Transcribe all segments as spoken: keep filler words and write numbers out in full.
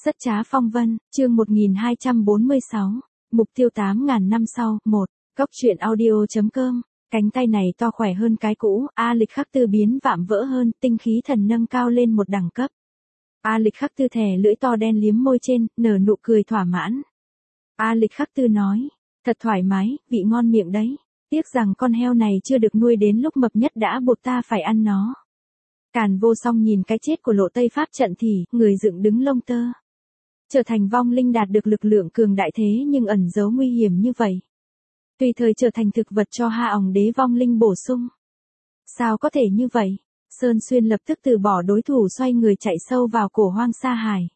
Rất trá phong vân, chương một nghìn hai trăm bốn mươi sáu, mục tiêu tám ngàn năm sau, một, góc truyện audio.com, cánh tay này to khỏe hơn cái cũ, A Lịch Khắc Tư biến vạm vỡ hơn, tinh khí thần nâng cao lên một đẳng cấp. A Lịch Khắc Tư thè lưỡi to đen liếm môi trên, nở nụ cười thỏa mãn. A Lịch Khắc Tư nói, thật thoải mái, vị ngon miệng đấy, tiếc rằng con heo này chưa được nuôi đến lúc mập nhất đã buộc ta phải ăn nó. Càn Vô Song nhìn cái chết của Lộ Tây Pháp trận thì, người dựng đứng lông tơ. Trở thành vong linh đạt được lực lượng cường đại thế nhưng ẩn giấu nguy hiểm như vậy. Tùy thời trở thành thực vật cho Ha Òng đế vong linh bổ sung. Sao có thể như vậy? Sơn Xuyên lập tức từ bỏ đối thủ xoay người chạy sâu vào cổ hoang sa hải.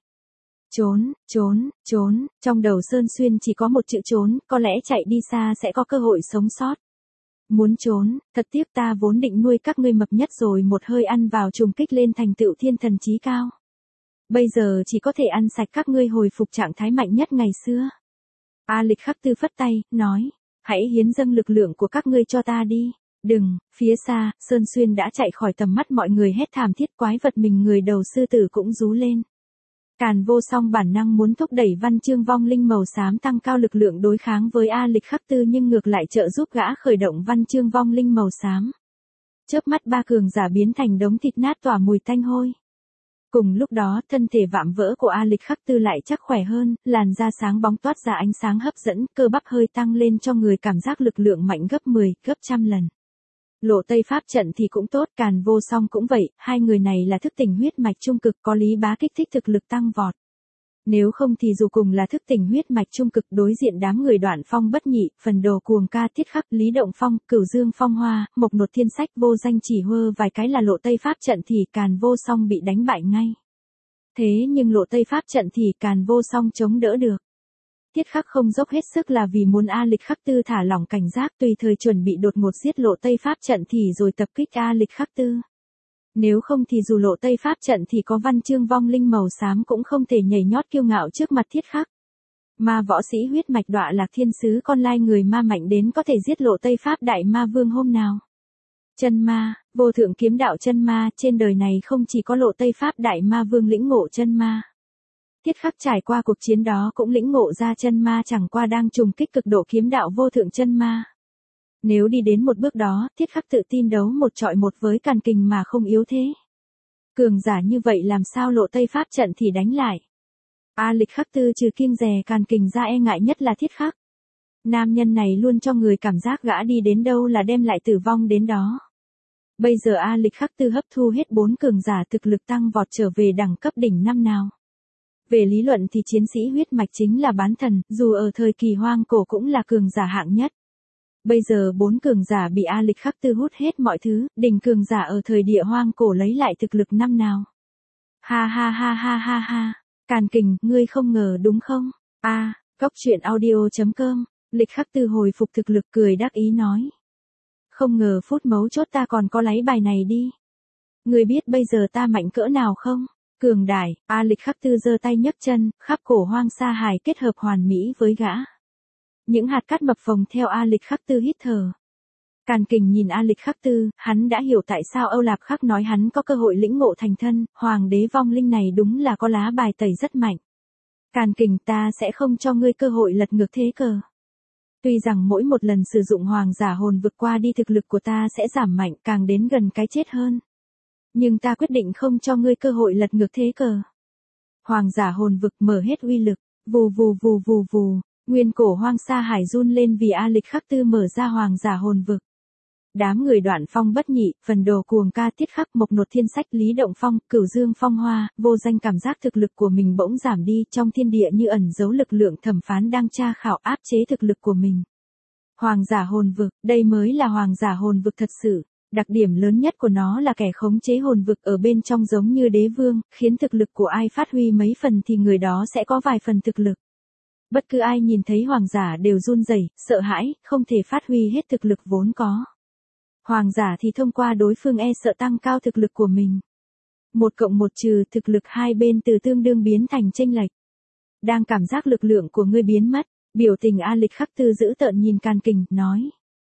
Trốn, trốn, trốn, trong đầu Sơn Xuyên chỉ có một chữ trốn, có lẽ chạy đi xa sẽ có cơ hội sống sót. Muốn trốn, thật tiếc ta vốn định nuôi các ngươi mập nhất rồi một hơi ăn vào trùng kích lên thành tựu thiên thần chí cao. Bây giờ chỉ có thể ăn sạch các ngươi hồi phục trạng thái mạnh nhất ngày xưa. A Lịch Khắc Tư phất tay, nói, hãy hiến dâng lực lượng của các ngươi cho ta đi. Đừng, phía xa, Sơn Xuyên đã chạy khỏi tầm mắt mọi người hét thảm thiết, quái vật mình người đầu sư tử cũng rú lên. Càn Vô Song bản năng muốn thúc đẩy văn chương vong linh màu xám tăng cao lực lượng đối kháng với A Lịch Khắc Tư nhưng ngược lại trợ giúp gã khởi động văn chương vong linh màu xám. Chớp mắt ba cường giả biến thành đống thịt nát tỏa mùi tanh hôi. Cùng lúc đó, thân thể vạm vỡ của A Lịch Khắc Tư lại chắc khỏe hơn, làn da sáng bóng toát ra ánh sáng hấp dẫn, cơ bắp hơi tăng lên cho người cảm giác lực lượng mạnh gấp mười, gấp trăm lần. Lộ Tây Pháp trận thì cũng tốt, Càn Vô Song cũng vậy, hai người này là thức tỉnh huyết mạch trung cực, có Lý Bá kích thích thực lực tăng vọt. Nếu không thì dù cùng là thức tỉnh huyết mạch trung cực đối diện đám người Đoạn Phong Bất Nhị, Phần Đồ Cuồng Ca Tiết Khắc, Lý Động Phong, Cửu Dương Phong Hoa, Mộc Nột Thiên Sách vô danh chỉ hơ vài cái là Lộ Tây Pháp trận thì Càn Vô Song bị đánh bại ngay. Thế nhưng Lộ Tây Pháp trận thì Càn Vô Song chống đỡ được. Tiết Khắc không dốc hết sức là vì muốn A Lịch Khắc Tư thả lỏng cảnh giác tùy thời chuẩn bị đột ngột giết Lộ Tây Pháp trận thì rồi tập kích A Lịch Khắc Tư. Nếu không thì dù Lộ Tây Pháp trận thì có văn chương vong linh màu xám cũng không thể nhảy nhót kiêu ngạo trước mặt Thiết Khắc. Ma võ sĩ huyết mạch Đọa Lạc Thiên Sứ con lai người ma mạnh đến có thể giết Lộ Tây Pháp đại ma vương hôm nào. Chân ma, vô thượng kiếm đạo chân ma, trên đời này không chỉ có Lộ Tây Pháp đại ma vương lĩnh ngộ chân ma. Thiết Khắc trải qua cuộc chiến đó cũng lĩnh ngộ ra chân ma chẳng qua đang trùng kích cực độ kiếm đạo vô thượng chân ma. Nếu đi đến một bước đó, Thiết Khắc tự tin đấu một trọi một với Càn Kình mà không yếu thế. Cường giả như vậy làm sao Lộ Tây Pháp trận thì đánh lại. A Lịch Khắc Tư trừ kiêng dè Càn Kình ra e ngại nhất là Thiết Khắc. Nam nhân này luôn cho người cảm giác gã đi đến đâu là đem lại tử vong đến đó. Bây giờ A Lịch Khắc Tư hấp thu hết bốn cường giả thực lực tăng vọt trở về đẳng cấp đỉnh năm nào. Về lý luận thì chiến sĩ huyết mạch chính là bán thần, dù ở thời kỳ hoang cổ cũng là cường giả hạng nhất. Bây giờ bốn cường giả bị A Lịch Khắc Tư hút hết mọi thứ, đỉnh cường giả ở thời địa hoang cổ lấy lại thực lực năm nào. Ha ha ha ha ha ha, Càn Kình, ngươi không ngờ đúng không? A, à, góc truyện audio.com, Lịch Khắc Tư hồi phục thực lực cười đắc ý nói. Không ngờ phút mấu chốt ta còn có lấy bài này đi. Ngươi biết bây giờ ta mạnh cỡ nào không? Cường đại, A Lịch Khắc Tư giơ tay nhấc chân, khắp cổ hoang sa hải kết hợp hoàn mỹ với gã. Những hạt cát mập phồng theo A Lịch Khắc Tư hít thở. Càn Kình nhìn A Lịch Khắc Tư, hắn đã hiểu tại sao Âu Lạp Khắc nói hắn có cơ hội lĩnh ngộ thành thân, hoàng đế vong linh này đúng là có lá bài tẩy rất mạnh. Càn Kình, ta sẽ không cho ngươi cơ hội lật ngược thế cờ. Tuy rằng mỗi một lần sử dụng hoàng giả hồn vượt qua đi thực lực của ta sẽ giảm mạnh càng đến gần cái chết hơn. Nhưng ta quyết định không cho ngươi cơ hội lật ngược thế cờ. Hoàng giả hồn vực mở hết uy lực, vù vù vù vù vù, nguyên cổ hoang sa hải run lên vì A Lịch Khắc Tư mở ra hoàng giả hồn vực. Đám người Đoạn Phong Bất Nhị, Phần Đồ Cuồng Ca Tiết Khắc, Mộc Nột Thiên Sách, Lý Động Phong, Cửu Dương Phong Hoa, vô danh cảm giác thực lực của mình bỗng giảm đi, trong thiên địa như ẩn giấu lực lượng thẩm phán đang tra khảo áp chế thực lực của mình. Hoàng giả hồn vực, đây mới là hoàng giả hồn vực thật sự. Đặc điểm lớn nhất của nó là kẻ khống chế hồn vực ở bên trong giống như đế vương, khiến thực lực của ai phát huy mấy phần thì người đó sẽ có vài phần thực lực. Bất cứ ai nhìn thấy hoàng giả đều run rẩy, sợ hãi, không thể phát huy hết thực lực vốn có. Hoàng giả thì thông qua đối phương e sợ tăng cao thực lực của mình. Một cộng một trừ thực lực hai bên từ tương đương biến thành chênh lệch. Đang cảm giác lực lượng của ngươi biến mất, biểu tình A Lịch Khắc Tư giữ tợn nhìn Càn Kình, nói.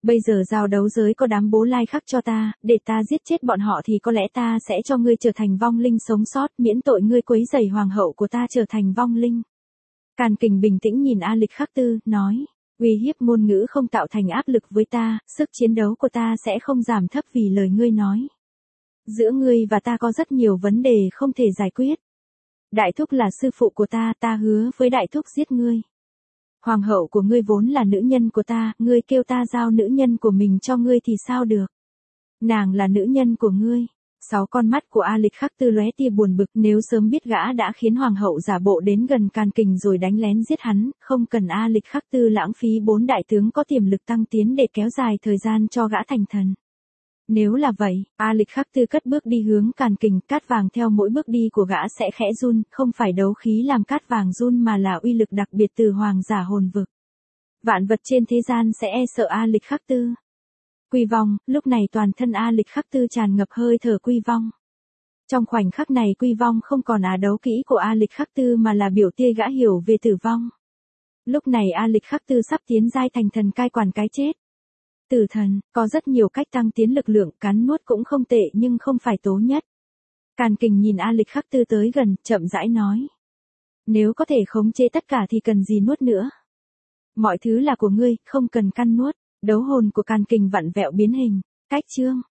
Bây giờ giao đấu giới có đám bố lai khắc cho ta, để ta giết chết bọn họ thì có lẽ ta sẽ cho ngươi trở thành vong linh sống sót, miễn tội ngươi quấy rầy hoàng hậu của ta trở thành vong linh. Càn Kình bình tĩnh nhìn A Lịch Khắc Tư, nói, uy hiếp ngôn ngữ không tạo thành áp lực với ta, sức chiến đấu của ta sẽ không giảm thấp vì lời ngươi nói. Giữa ngươi và ta có rất nhiều vấn đề không thể giải quyết. Đại thúc là sư phụ của ta, ta hứa với đại thúc giết ngươi. Hoàng hậu của ngươi vốn là nữ nhân của ta, ngươi kêu ta giao nữ nhân của mình cho ngươi thì sao được? Nàng là nữ nhân của ngươi. Sáu con mắt của A Lịch Khắc Tư lóe tia buồn bực, nếu sớm biết gã đã khiến hoàng hậu giả bộ đến gần Càn Kình rồi đánh lén giết hắn, không cần A Lịch Khắc Tư lãng phí bốn đại tướng có tiềm lực tăng tiến để kéo dài thời gian cho gã thành thần. Nếu là vậy, A Lịch Khắc Tư cất bước đi hướng Càn Kình, cát vàng theo mỗi bước đi của gã sẽ khẽ run, không phải đấu khí làm cát vàng run mà là uy lực đặc biệt từ hoàng giả hồn vực. Vạn vật trên thế gian sẽ e sợ A Lịch Khắc Tư. Quy vong, lúc này toàn thân A Lịch Khắc Tư tràn ngập hơi thở quy vong. Trong khoảnh khắc này quy vong không còn là đấu kỹ của A Lịch Khắc Tư mà là biểu tia gã hiểu về tử vong. Lúc này A Lịch Khắc Tư sắp tiến giai thành thần cai quản cái chết. Tử thần, có rất nhiều cách tăng tiến lực lượng, cắn nuốt cũng không tệ nhưng không phải tố nhất. Càn Kình nhìn A Lịch Khắc Tư tới gần, chậm rãi nói. Nếu có thể khống chế tất cả thì cần gì nuốt nữa. Mọi thứ là của ngươi, không cần căn nuốt. Đấu hồn của Càn Kình vặn vẹo biến hình. Cách chương.